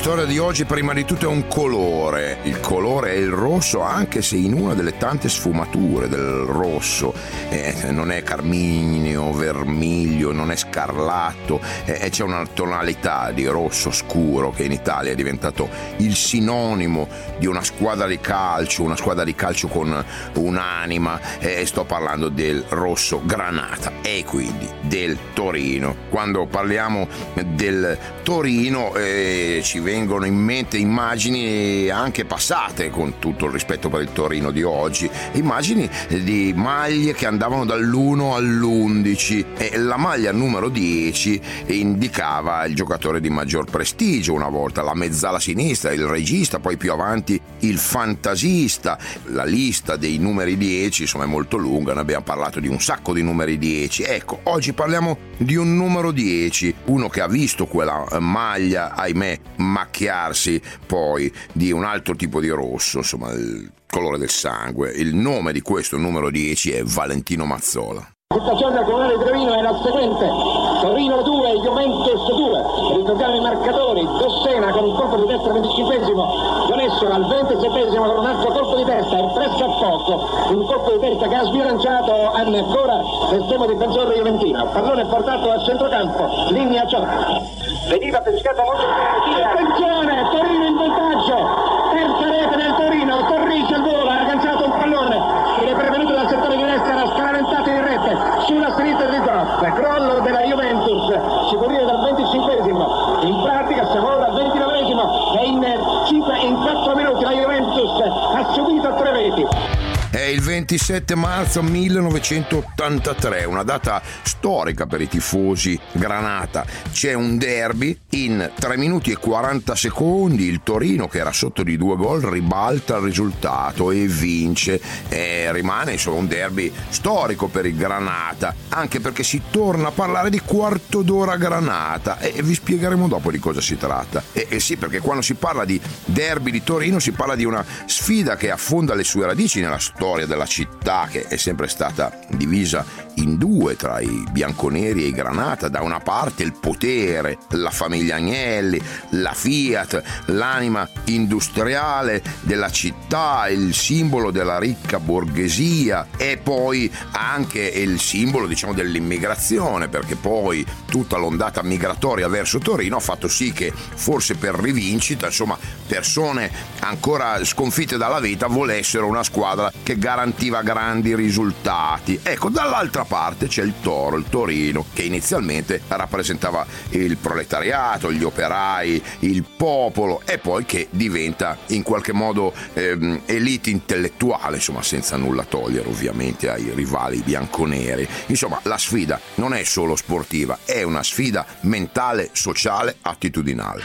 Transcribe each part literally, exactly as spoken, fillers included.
storia di oggi prima di tutto è un colore. Il colore è il rosso, anche se in una delle tante sfumature del rosso. Eh, non è carminio, vermiglio, non è scarlatto, eh, c'è una tonalità di rosso scuro che in Italia è diventato il sinonimo di una squadra di calcio, una squadra di calcio con un'anima, e eh, sto parlando del rosso granata e quindi del Torino. Quando parliamo del Torino eh, ci vengono in mente immagini anche passate, con tutto il rispetto per il Torino di oggi, immagini di maglie che andavano dall'uno all'undici, e la maglia numero dieci indicava il giocatore di maggior prestigio una volta, la mezzala sinistra, il regista, poi più avanti il fantasista. La lista dei numeri dieci insomma è molto lunga, ne abbiamo parlato di un sacco di numeri dieci. Ecco, oggi parliamo di un numero dieci, uno che ha visto quella maglia, ahimè, macchiarsi poi di un altro tipo di rosso, insomma il colore del sangue. Il nome di questo numero dieci è Valentino Mazzola. La situazione del Comunale di Torino è la seguente: Torino due, Juventus due. Ricordiamo i marcatori: Dossena con un colpo di testa al venticinquesimo, Ionessola al ventisettesimo con un altro colpo di testa, e presso a poco un colpo di testa che ha sbilanciato ancora l'estremo difensore juventino. Pallone portato al centrocampo, linea Ciotti. Veniva pescato molto bene. Attenzione, Torino in vantaggio. Terza rete del Torino, Torrice al volo, ha agganciato un pallone ed è pervenuto dal settore di destra, scaraventato in rete sulla sinistra di Gross. Crollo della Juventus, si può dire dal venticinquesimo, in pratica siamo ora al ventinovesimo, e in, cinque, in quattro minuti la Juventus ha subito tre reti. È il ventisette marzo millenovecentottantatré, una data storica per i tifosi granata. C'è un derby, in tre minuti e quaranta secondi il Torino, che era sotto di due gol, ribalta il risultato e vince. E rimane insomma un derby storico per il granata, anche perché si torna a parlare di quarto d'ora granata, e vi spiegheremo dopo di cosa si tratta. E, e sì, perché quando si parla di derby di Torino si parla di una sfida che affonda le sue radici nella storia della città, che è sempre stata divisa in due tra i bianconeri e i granata. Da una parte il potere, la famiglia Agnelli, la Fiat, l'anima industriale della città, il simbolo della ricca borghesia, e poi anche il simbolo, diciamo, dell'immigrazione, perché poi tutta l'ondata migratoria verso Torino ha fatto sì che, forse per rivincita, insomma, persone ancora sconfitte dalla vita volessero una squadra che garantiva grandi risultati. Ecco, dall'altra parte c'è il Toro, il Torino, che inizialmente rappresentava il proletariato, gli operai, il popolo, e poi che diventa in qualche modo ehm, elite intellettuale, insomma, senza nulla togliere ovviamente ai rivali bianconeri. Insomma, la sfida non è solo sportiva, è una sfida mentale, sociale, attitudinale.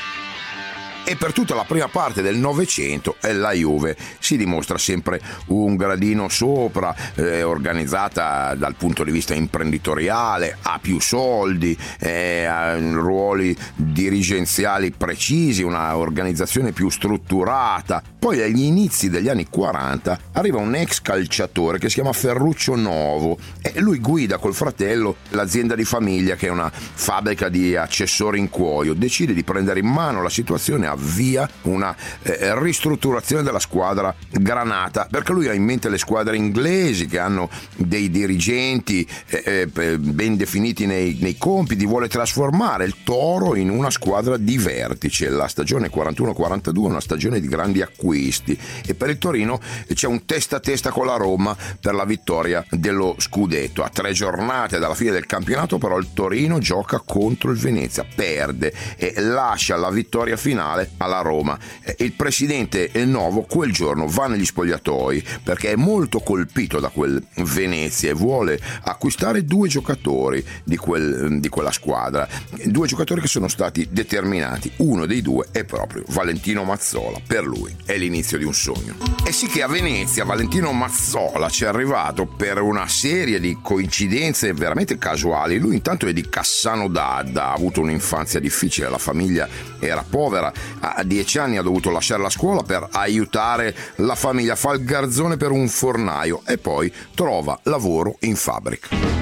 E per tutta la prima parte del Novecento la Juve si dimostra sempre un gradino sopra, eh, organizzata dal punto di vista imprenditoriale, ha più soldi, eh, ha ruoli dirigenziali precisi, una organizzazione più strutturata. Poi agli inizi degli anni quaranta arriva un ex calciatore che si chiama Ferruccio Novo, e lui guida col fratello l'azienda di famiglia, che è una fabbrica di accessori in cuoio. Decide di prendere in mano la situazione, avvia una eh, ristrutturazione della squadra granata, perché lui ha in mente le squadre inglesi che hanno dei dirigenti eh, eh, ben definiti nei, nei compiti. Vuole trasformare il Toro in una squadra di vertice. La stagione quarantuno quarantadue è una stagione di grandi acquisti, e per il Torino c'è un testa a testa con la Roma per la vittoria dello scudetto. A tre giornate dalla fine del campionato però il Torino gioca contro il Venezia, perde e lascia la vittoria finale alla Roma. Il presidente Novo quel giorno va negli spogliatoi perché è molto colpito da quel Venezia e vuole acquistare due giocatori di, quel, di quella squadra, due giocatori che sono stati determinati. Uno dei due è proprio Valentino Mazzola. Per lui è l'inizio di un sogno. E sì che a Venezia Valentino Mazzola ci è arrivato per una serie di coincidenze veramente casuali. Lui intanto è di Cassano d'Adda, ha avuto un'infanzia difficile, la famiglia era povera, a dieci anni ha dovuto lasciare la scuola per aiutare la famiglia, fa il garzone per un fornaio e poi trova lavoro in fabbrica.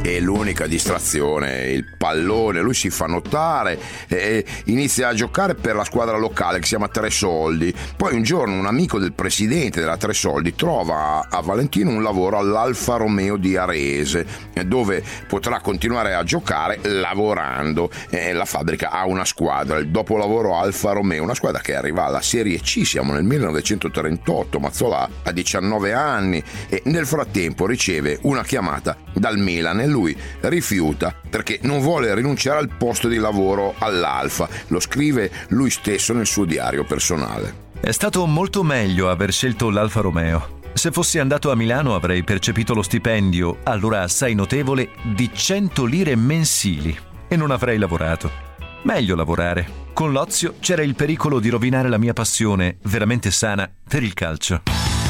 e l'unica distrazione è il pallone. Lui si fa notare e inizia a giocare per la squadra locale che si chiama Tre Soldi. Poi un giorno un amico del presidente della Tre Soldi trova a Valentino un lavoro all'Alfa Romeo di Arese, dove potrà continuare a giocare lavorando. La fabbrica ha una squadra, il dopolavoro Alfa Romeo, una squadra che arriva alla Serie C. Siamo nel millenovecentotrentotto, Mazzola ha diciannove anni e nel frattempo riceve una chiamata dal Milan e lui rifiuta perché non vuole rinunciare al posto di lavoro all'Alfa. Lo scrive lui stesso nel suo diario personale. È stato molto meglio aver scelto l'Alfa Romeo. Se fossi andato a Milano avrei percepito lo stipendio, allora assai notevole, di cento lire mensili e non avrei lavorato. Meglio lavorare. Con l'ozio c'era il pericolo di rovinare la mia passione, veramente sana, per il calcio.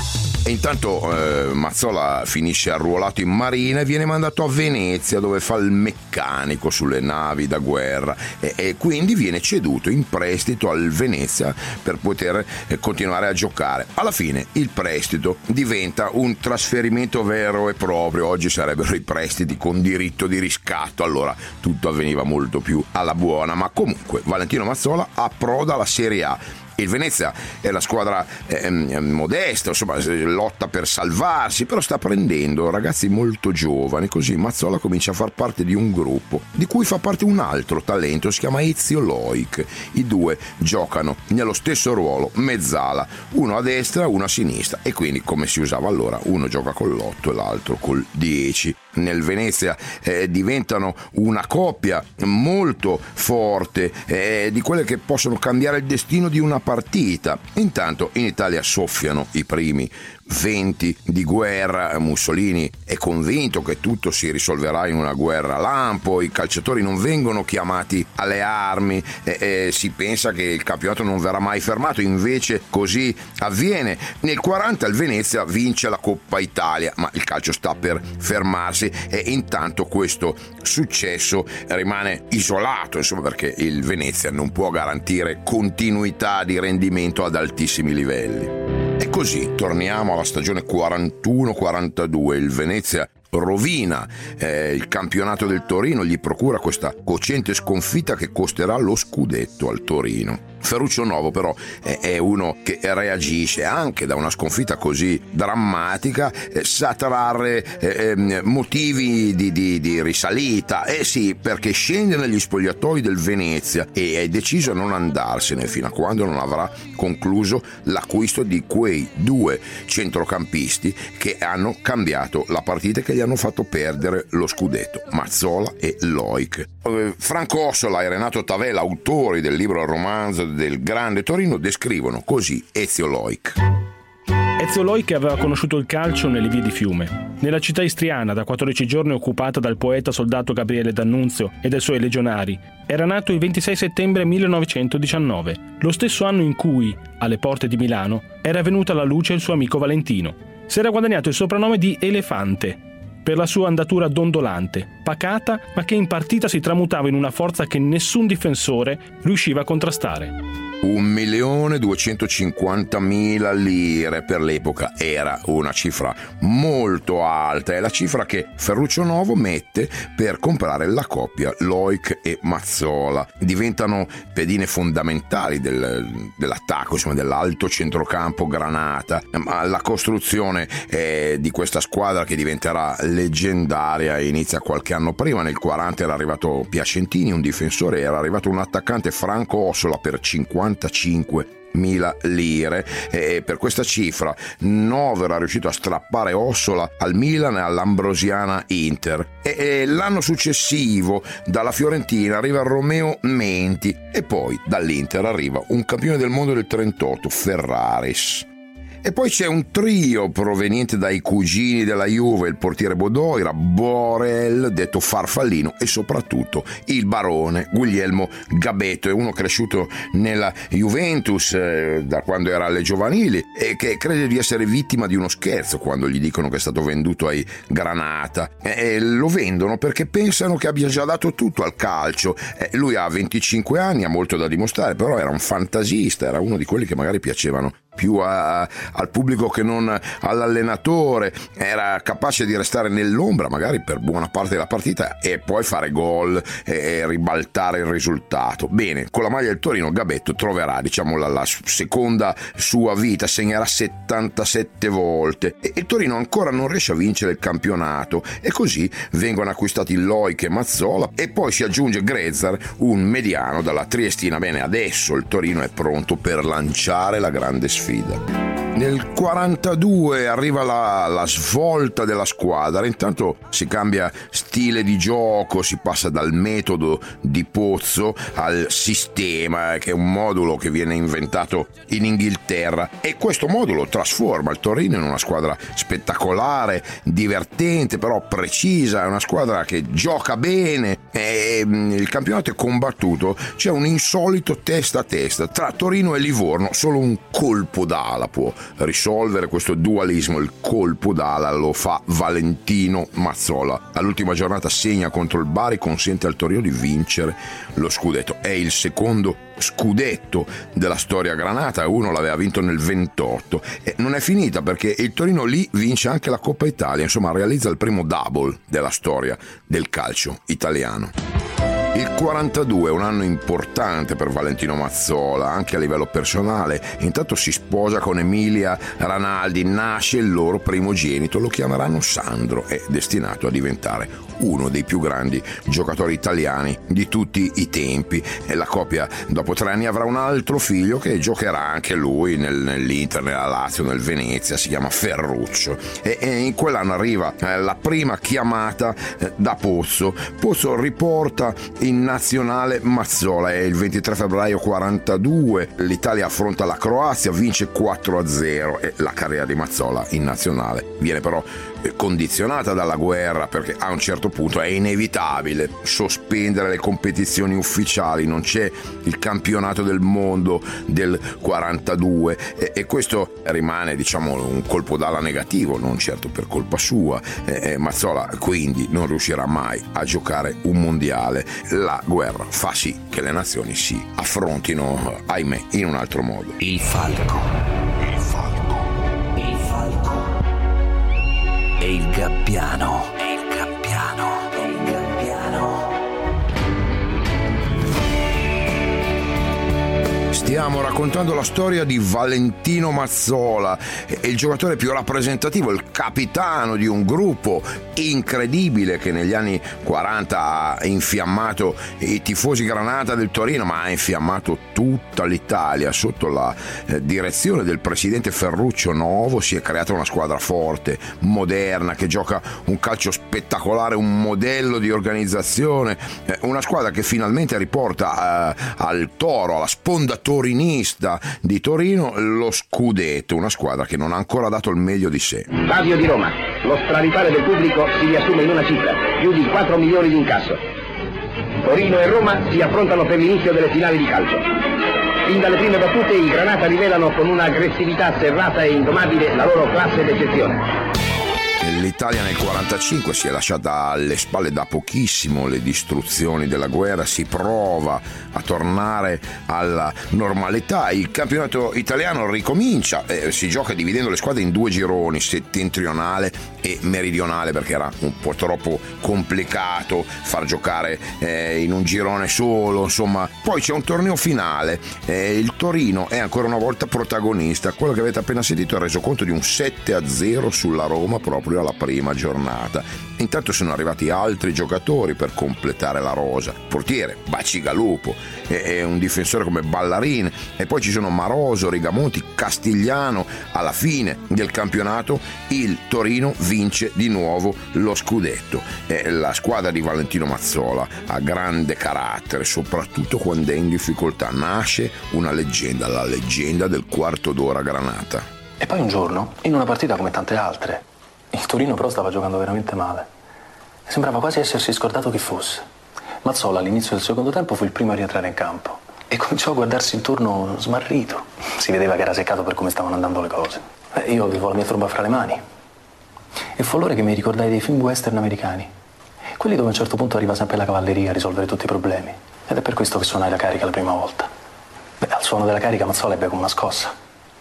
E intanto eh, Mazzola finisce arruolato in marina e viene mandato a Venezia, dove fa il meccanico sulle navi da guerra e, e quindi viene ceduto in prestito al Venezia per poter eh, continuare a giocare. Alla fine il prestito diventa un trasferimento vero e proprio. Oggi sarebbero i prestiti con diritto di riscatto, allora tutto avveniva molto più alla buona, ma comunque Valentino Mazzola approda alla Serie A. Il Venezia è la squadra eh, modesta, insomma, lotta per salvarsi, però sta prendendo ragazzi molto giovani, così Mazzola comincia a far parte di un gruppo di cui fa parte un altro talento, si chiama Ezio Loic. I due giocano nello stesso ruolo, mezzala, uno a destra, uno a sinistra, e quindi, come si usava allora, uno gioca con l'otto e l'altro col dieci. Nel Venezia eh, diventano una coppia molto forte, eh, di quelle che possono cambiare il destino di una partita. Intanto in Italia soffiano i primi venti di guerra. Mussolini è convinto che tutto si risolverà in una guerra lampo, i calciatori non vengono chiamati alle armi, e, e si pensa che il campionato non verrà mai fermato, invece così avviene. Nel quaranta il Venezia vince la Coppa Italia, ma il calcio sta per fermarsi e intanto questo successo rimane isolato, insomma, perché il Venezia non può garantire continuità di rendimento ad altissimi livelli. E così torniamo alla stagione quarantuno quarantadue. Il Venezia rovina eh, il campionato del Torino, gli procura questa cocente sconfitta che costerà lo scudetto al Torino. Ferruccio Novo però eh, è uno che reagisce anche da una sconfitta così drammatica, eh, sa trarre eh, motivi di, di, di risalita, eh sì, perché scende negli spogliatoi del Venezia e è deciso a non andarsene fino a quando non avrà concluso l'acquisto di quei due centrocampisti che hanno cambiato la partita e che gli hanno fatto perdere lo scudetto, Mazzola e Loic. Eh, Franco Ossola e Renato Tavella, autori del libro romanzo del Grande Torino, descrivono così Ezio Loic. Ezio Loic aveva conosciuto il calcio nelle vie di Fiume, nella città istriana da quattordici giorni occupata dal poeta soldato Gabriele D'Annunzio e dai suoi legionari. Era nato il ventisei settembre millenovecentodiciannove, lo stesso anno in cui, alle porte di Milano, era venuto alla luce il suo amico Valentino. Si era guadagnato il soprannome di Elefante per la sua andatura dondolante, pacata, ma che in partita si tramutava in una forza che nessun difensore riusciva a contrastare. Un milione duecentocinquantamila lire per l'epoca era una cifra molto alta, è la cifra che Ferruccio Novo mette per comprare la coppia Loic e Mazzola. Diventano pedine fondamentali del, dell'attacco, insomma, dell'alto centrocampo granata, ma la costruzione eh, di questa squadra, che diventerà leggendaria, inizia qualche anno prima. Nel quaranta era arrivato Piacentini, un difensore, era arrivato un attaccante, Franco Ossola, per cinquantacinquemila lire, e per questa cifra Novo era riuscito a strappare Ossola al Milan e all'Ambrosiana Inter. E, e l'anno successivo dalla Fiorentina arriva Romeo Menti e poi dall'Inter arriva un campione del mondo del trentotto, Ferraris. E poi c'è un trio proveniente dai cugini della Juve, il portiere Bodoira, Borel, detto Farfallino, e soprattutto il barone Guglielmo Gabetto. È uno cresciuto nella Juventus eh, da quando era alle giovanili e che crede di essere vittima di uno scherzo quando gli dicono che è stato venduto ai Granata. E lo vendono perché pensano che abbia già dato tutto al calcio. Eh, lui ha venticinque anni, ha molto da dimostrare, però era un fantasista, era uno di quelli che magari piacevano più a, al pubblico che non all'allenatore, era capace di restare nell'ombra magari per buona parte della partita e poi fare gol e ribaltare il risultato. Bene, con la maglia del Torino Gabetto troverà, diciamo, la, la seconda sua vita, segnerà settantasette volte e il Torino ancora non riesce a vincere il campionato e così vengono acquistati Loic e Mazzola e poi si aggiunge Grezar, un mediano dalla Triestina. Bene, adesso il Torino è pronto per lanciare la grande sfida. Nel quarantadue arriva la, la svolta della squadra, intanto si cambia stile di gioco, si passa dal metodo di Pozzo al sistema, che è un modulo che viene inventato in Inghilterra, e questo modulo trasforma il Torino in una squadra spettacolare, divertente, però precisa, è una squadra che gioca bene e il campionato è combattuto, c'è un insolito testa a testa tra Torino e Livorno, solo un colpo d'ala può risolvere questo dualismo, il colpo d'ala lo fa Valentino Mazzola. All'ultima giornata segna contro il Bari, consente al Torino di vincere lo scudetto. È il secondo scudetto della storia granata, uno l'aveva vinto nel ventotto e non è finita perché il Torino lì vince anche la Coppa Italia, insomma realizza il primo double della storia del calcio italiano. Il quarantadue è un anno importante per Valentino Mazzola, anche a livello personale. Intanto si sposa con Emilia Ranaldi, nasce il loro primogenito, lo chiameranno Sandro, è destinato a diventare uno dei più grandi giocatori italiani di tutti i tempi. E la coppia dopo tre anni avrà un altro figlio che giocherà anche lui nel, nell'Inter, nella Lazio, nel Venezia, si chiama Ferruccio. E, e in quell'anno arriva eh, la prima chiamata eh, da Pozzo. Pozzo riporta in nazionale Mazzola, è il ventitré febbraio quarantadue, l'Italia affronta la Croazia, vince quattro a zero e la carriera di Mazzola in nazionale viene però condizionata dalla guerra, perché a un certo punto è inevitabile sospendere le competizioni ufficiali, non c'è il campionato del mondo del quarantadue e, e questo rimane, diciamo, un colpo d'ala negativo, non certo per colpa sua. e, e Mazzola quindi non riuscirà mai a giocare un mondiale. La guerra fa sì che le nazioni si affrontino, ahimè, in un altro modo. Il falco, il falco, il falco e il gabbiano, e il gabbiano, e il gabbiano. Stiamo raccontando la storia di Valentino Mazzola, è il giocatore più rappresentativo, il capitano di un gruppo incredibile che negli anni quaranta ha infiammato i tifosi granata del Torino, ma ha infiammato tutta l'Italia. Sotto la eh, direzione del presidente Ferruccio Novo si è creata una squadra forte, moderna, che gioca un calcio spettacolare, un modello di organizzazione, eh, una squadra che finalmente riporta eh, al Toro, alla sponda torinista di Torino, lo scudetto, una squadra che non ha ancora dato il meglio di sé. Stadio di Roma, lo straripare del pubblico si riassume in una cifra, più di quattro milioni di incasso. Torino e Roma si affrontano per l'inizio delle finali di calcio. Fin dalle prime battute i Granata rivelano con un'aggressività serrata e indomabile la loro classe d'eccezione. L'Italia nel quarantacinque si è lasciata alle spalle da pochissimo le distruzioni della guerra, si prova a tornare alla normalità, il campionato italiano ricomincia, eh, si gioca dividendo le squadre in due gironi, settentrionale e meridionale, perché era un po' troppo complicato far giocare eh, in un girone solo, insomma. Poi c'è un torneo finale, eh, il Torino è ancora una volta protagonista, quello che avete appena sentito è il resoconto di un sette a zero sulla Roma proprio alla prima giornata. Intanto sono arrivati altri giocatori per completare la rosa, portiere Bacigalupo e, e un difensore come Ballarin, e poi ci sono Maroso, Rigamonti, Castigliano. Alla fine del campionato il Torino vince di nuovo lo scudetto. E la squadra di Valentino Mazzola ha grande carattere, soprattutto quando è in difficoltà. Nasce una leggenda, la leggenda del quarto d'ora Granata. E poi un giorno, in una partita come tante altre, il Torino però stava giocando veramente male. Sembrava quasi essersi scordato chi fosse. Mazzola all'inizio del secondo tempo fu il primo a rientrare in campo e cominciò a guardarsi intorno smarrito. Si vedeva che era seccato per come stavano andando le cose. Beh, io avevo la mia tromba fra le mani e fu allora che mi ricordai dei film western americani, quelli dove a un certo punto arriva sempre la cavalleria a risolvere tutti i problemi. Ed è per questo che suonai la carica la prima volta. Beh, al suono della carica Mazzola ebbe come una scossa.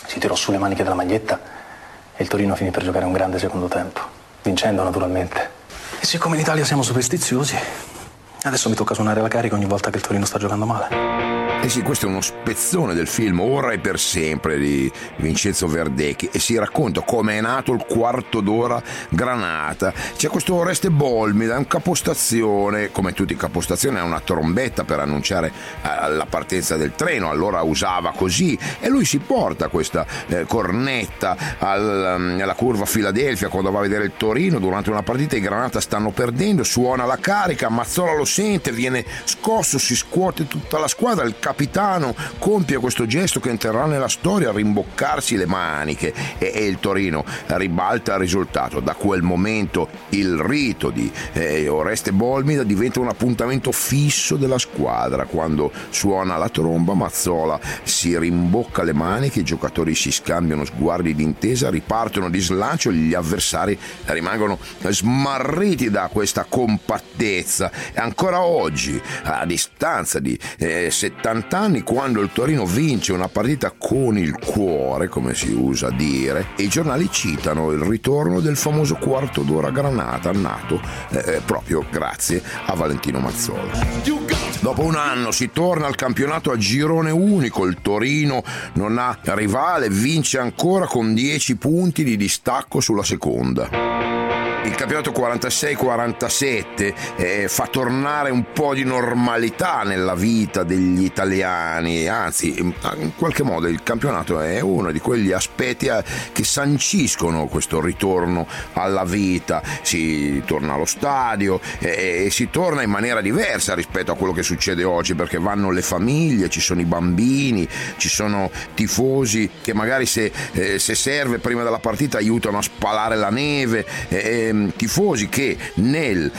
si tirò sulle maniche della maglietta e il Torino finì per giocare un grande secondo tempo, vincendo naturalmente. E siccome in Italia siamo superstiziosi, adesso mi tocca suonare la carica ogni volta che il Torino sta giocando male. Eh sì, questo è uno spezzone del film Ora e per sempre di Vincenzo Verdecchi e si racconta come è nato il quarto d'ora Granata. C'è questo Oreste Bolmida, è un capostazione, come tutti i capostazioni ha una trombetta per annunciare eh, la partenza del treno, allora usava così, e lui si porta questa eh, cornetta al, alla curva Filadelfia quando va a vedere il Torino durante una partita. I Granata stanno perdendo, suona la carica, Mazzola lo sente, viene scosso, si scuote tutta la squadra, il capitano compie questo gesto che entrerà nella storia, rimboccarsi le maniche, e, e il Torino ribalta il risultato. Da quel momento il rito di eh, Oreste Bolmida diventa un appuntamento fisso della squadra. Quando suona la tromba, Mazzola si rimbocca le maniche, i giocatori si scambiano sguardi d'intesa, ripartono di slancio, gli avversari rimangono smarriti da questa compattezza. E ancora oggi, a distanza di eh, settanta anni, quando il Torino vince una partita con il cuore, come si usa dire, i giornali citano il ritorno del famoso quarto d'ora Granata, nato eh, proprio grazie a Valentino Mazzola. Dopo un anno si torna al campionato a girone unico, il Torino non ha rivale, vince ancora con dieci punti di distacco sulla seconda. Il campionato quarantasei quarantasette eh, fa tornare un po' di normalità nella vita degli italiani, anzi in qualche modo il campionato è uno di quegli aspetti eh, che sanciscono questo ritorno alla vita. Si torna allo stadio eh, e si torna in maniera diversa rispetto a quello che succede oggi, perché vanno le famiglie, ci sono i bambini, ci sono tifosi che magari se, eh, se serve prima della partita aiutano a spalare la neve, eh, tifosi che nel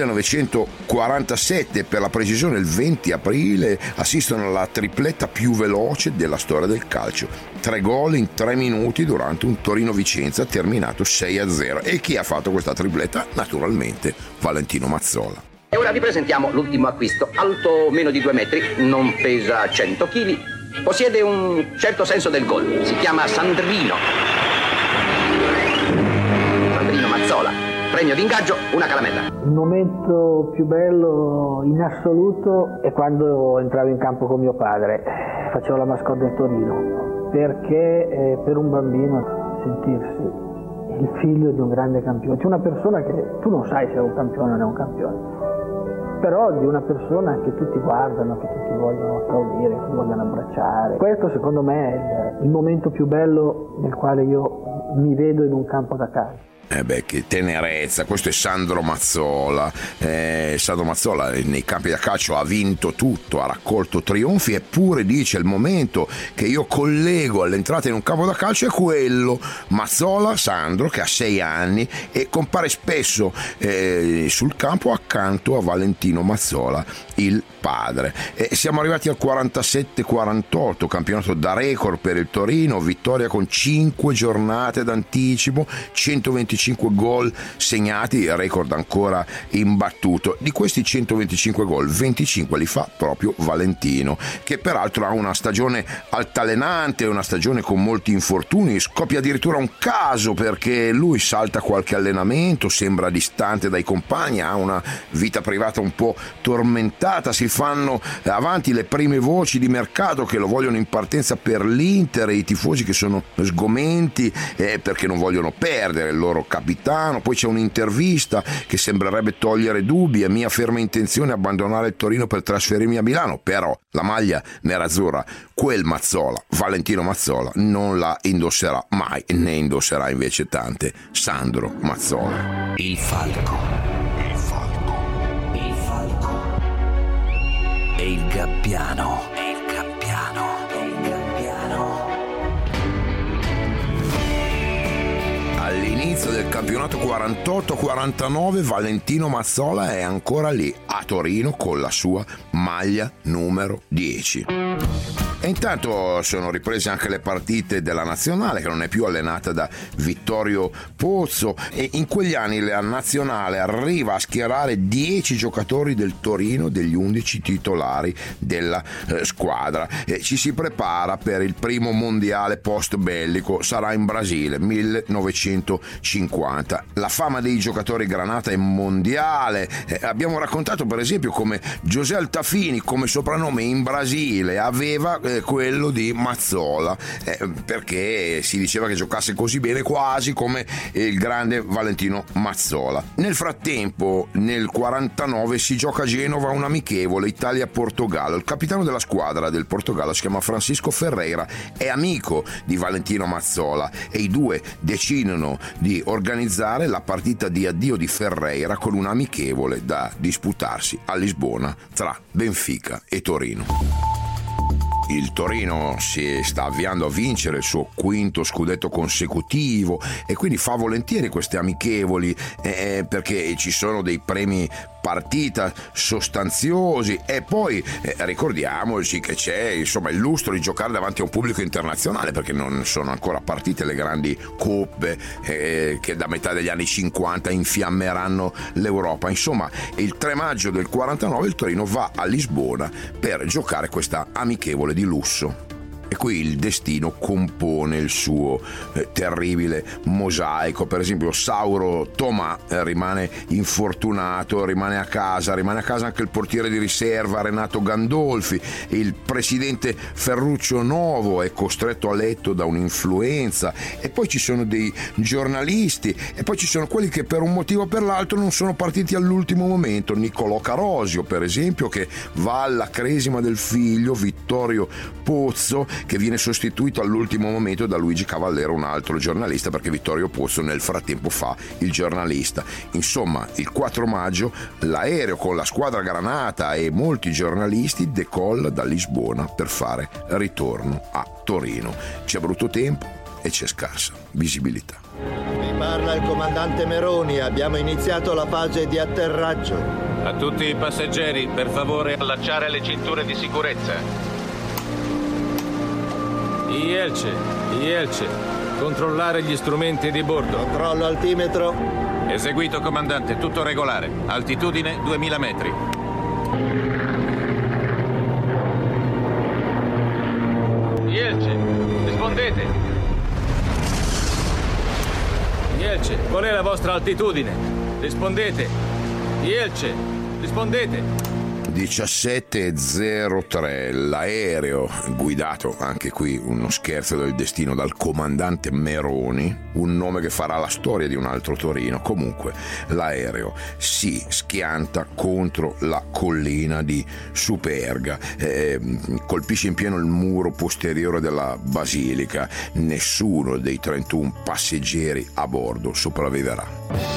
millenovecentoquarantasette, per la precisione il venti aprile, assistono alla tripletta più veloce della storia del calcio: tre gol in tre minuti durante un Torino-Vicenza terminato sei a zero. E chi ha fatto questa tripletta? Naturalmente Valentino Mazzola. E ora vi presentiamo l'ultimo acquisto, alto meno di due metri, non pesa cento chili, possiede un certo senso del gol, si chiama Sandrino. Sandrino Mazzola. Premio d'ingaggio, una caramella. Il momento più bello in assoluto è quando entravo in campo con mio padre. Facevo la mascotte del Torino, perché eh, per un bambino sentirsi il figlio di un grande campione, c'è una persona che tu non sai se è un campione o non è un campione, però di una persona che tutti guardano, che tutti vogliono applaudire, che vogliono abbracciare. Questo secondo me è il, il momento più bello nel quale io mi vedo in un campo da calcio. Eh beh, che tenerezza, questo è Sandro Mazzola. Eh, Sandro Mazzola nei campi da calcio ha vinto tutto, ha raccolto trionfi, eppure dice: il momento che io collego all'entrata in un campo da calcio è quello. Mazzola, Sandro, che ha sei anni e compare spesso eh, sul campo accanto a Valentino Mazzola, il padre. E siamo arrivati al quarantasette quarantotto, campionato da record per il Torino, vittoria con cinque giornate d'anticipo, centoventicinque gol segnati, record ancora imbattuto. Di questi centoventicinque gol, venticinque li fa proprio Valentino, che peraltro ha una stagione altalenante, una stagione con molti infortuni. Scoppia addirittura un caso perché lui salta qualche allenamento, sembra distante dai compagni, ha una vita privata un po' tormentata. Si fanno avanti le prime voci di mercato che lo vogliono in partenza per l'Inter, e i tifosi che sono sgomenti eh, perché non vogliono perdere il loro capitano. Poi c'è un'intervista che sembrerebbe togliere dubbi: è mia ferma intenzione abbandonare il Torino per trasferirmi a Milano, però la maglia nerazzurra, quel Mazzola, Valentino Mazzola, non la indosserà mai, ne indosserà invece tante Sandro Mazzola. Il falco, il falco, il falco e il gabbiano, e il gabbiano, e il gabbiano. All'inizio del campionato quarantotto quarantanove Valentino Mazzola è ancora lì a Torino con la sua maglia numero dieci. E intanto sono riprese anche le partite della nazionale, che non è più allenata da Vittorio Pozzo, e in quegli anni la nazionale arriva a schierare dieci giocatori del Torino, degli undici titolari della eh, squadra. E ci si prepara per il primo mondiale post bellico, sarà in Brasile, millenovecentocinquanta. La fama dei giocatori granata è mondiale. Eh, abbiamo raccontato per esempio come José Altafini, come soprannome in Brasile, aveva eh, quello di Mazzola, eh, perché si diceva che giocasse così bene, quasi come il grande Valentino Mazzola. Nel frattempo, nel quarantanove si gioca a Genova un amichevole Italia-Portogallo. Il capitano della squadra del Portogallo si chiama Francisco Ferreira, è amico di Valentino Mazzola, e i due decidono di organizzare la partita di addio di Ferreira con un amichevole da disputarsi a Lisbona tra Benfica e Torino. Il Torino si sta avviando a vincere il suo quinto scudetto consecutivo e quindi fa volentieri queste amichevoli, eh, perché ci sono dei premi partita sostanziosi, e poi eh, ricordiamoci che c'è insomma il lustro di giocare davanti a un pubblico internazionale, perché non sono ancora partite le grandi coppe eh, che da metà degli anni cinquanta infiammeranno l'Europa. Insomma, il tre maggio del quarantanove il Torino va a Lisbona per giocare questa amichevole di lusso. E qui il destino compone il suo eh, terribile mosaico. Per esempio Sauro Tomà eh, rimane infortunato, rimane a casa, rimane a casa anche il portiere di riserva Renato Gandolfi, il presidente Ferruccio Novo è costretto a letto da un'influenza, e poi ci sono dei giornalisti, e poi ci sono quelli che per un motivo o per l'altro non sono partiti all'ultimo momento. Niccolò Carosio, per esempio, che va alla cresima del figlio Vittorio Pozzo, che viene sostituito all'ultimo momento da Luigi Cavallero, un altro giornalista, perché Vittorio Pozzo nel frattempo fa il giornalista. Insomma, il quattro maggio l'aereo con la squadra granata e molti giornalisti decolla da Lisbona per fare ritorno a Torino. C'è brutto tempo e c'è scarsa visibilità. Vi parla il comandante Meroni, abbiamo iniziato la fase di atterraggio. A tutti i passeggeri, per favore, allacciare le cinture di sicurezza. Ielce, Ielce, controllare gli strumenti di bordo. Controllo altimetro. Eseguito, comandante, tutto regolare. Altitudine duemila metri. Ielce, rispondete. Ielce, qual è la vostra altitudine? Rispondete. Ielce, rispondete. diciassette e zero tre, l'aereo guidato, anche qui uno scherzo del destino, dal comandante Meroni, un nome che farà la storia di un altro Torino. Comunque l'aereo si schianta contro la collina di Superga, eh, colpisce in pieno il muro posteriore della basilica. Nessuno dei trentuno passeggeri a bordo sopravviverà.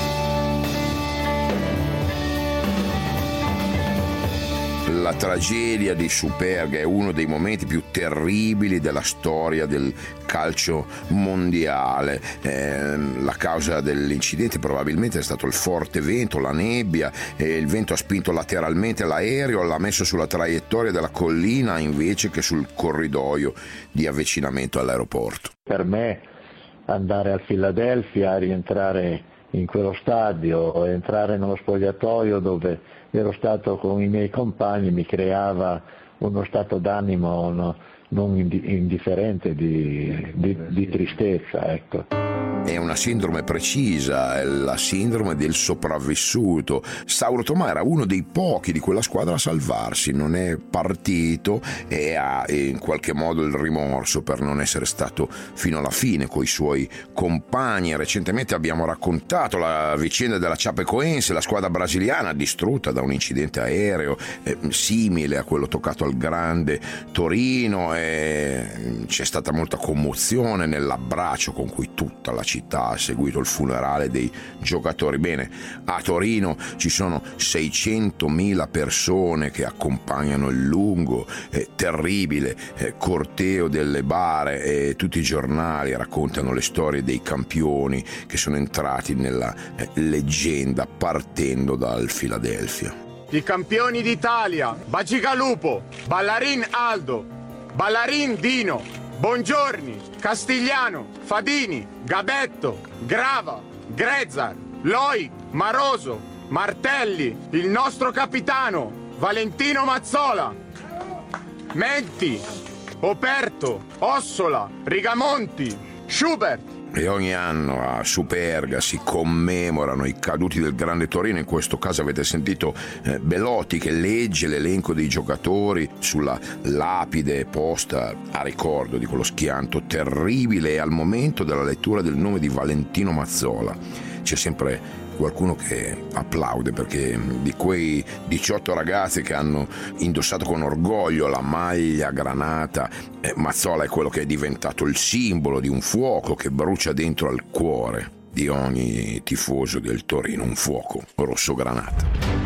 La tragedia di Superga è uno dei momenti più terribili della storia del calcio mondiale. Eh, la causa dell'incidente probabilmente è stato il forte vento, la nebbia, e il vento ha spinto lateralmente l'aereo, l'ha messo sulla traiettoria della collina invece che sul corridoio di avvicinamento all'aeroporto. Per me andare al Philadelphia, rientrare in quello stadio, entrare nello spogliatoio dove ero stato con i miei compagni, mi creava uno stato d'animo no, non indifferente di, di, di tristezza, ecco. È una sindrome precisa, è la sindrome del sopravvissuto. Sauro Tomà era uno dei pochi di quella squadra a salvarsi, non è partito e ha in qualche modo il rimorso per non essere stato fino alla fine coi suoi compagni. Recentemente abbiamo raccontato la vicenda della Chapecoense, la squadra brasiliana distrutta da un incidente aereo eh, simile a quello toccato al grande Torino, e c'è stata molta commozione nell'abbraccio con cui tutta la città ha seguito il funerale dei giocatori. Bene, a Torino ci sono seicentomila persone che accompagnano il lungo, eh, terribile eh, corteo delle bare, e tutti i giornali raccontano le storie dei campioni che sono entrati nella eh, leggenda partendo dal Philadelphia. I campioni d'Italia, Bacigalupo, Ballarin Aldo, Ballarin Dino, Bongiorni, Castigliano, Fadini, Gabetto, Grava, Grezzar, Loi, Maroso, Martelli, il nostro capitano, Valentino Mazzola, Menti, Operto, Ossola, Rigamonti, Schubert. E ogni anno a Superga si commemorano i caduti del Grande Torino. In questo caso avete sentito eh, Belotti che legge l'elenco dei giocatori sulla lapide posta a ricordo di quello schianto terribile, e al momento della lettura del nome di Valentino Mazzola c'è sempre qualcuno che applaude, perché di quei diciotto ragazzi che hanno indossato con orgoglio la maglia granata, eh, Mazzola è quello che è diventato il simbolo di un fuoco che brucia dentro al cuore di ogni tifoso del Torino, un fuoco rosso granata.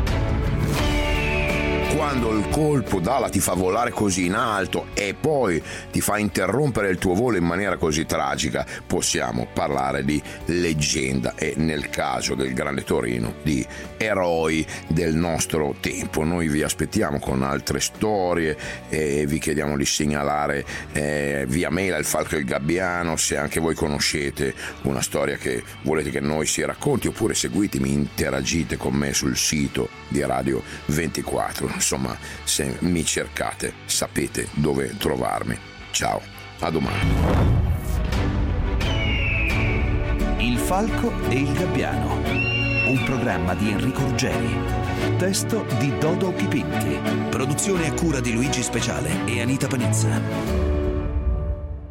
Quando il colpo d'ala ti fa volare così in alto e poi ti fa interrompere il tuo volo in maniera così tragica, possiamo parlare di leggenda, e nel caso del Grande Torino di eroi del nostro tempo. Noi vi aspettiamo con altre storie e vi chiediamo di segnalare eh, via mail al Falco e il Gabbiano se anche voi conoscete una storia che volete che noi si racconti, oppure seguitemi, interagite con me sul sito di Radio ventiquattro. Insomma, se mi cercate sapete dove trovarmi. Ciao, a domani. Il Falco e il Gabbiano, un programma di Enrico Ruggeri, testo di Dodo Chipinchi, produzione a cura di Luigi Speciale e Anita Panizza.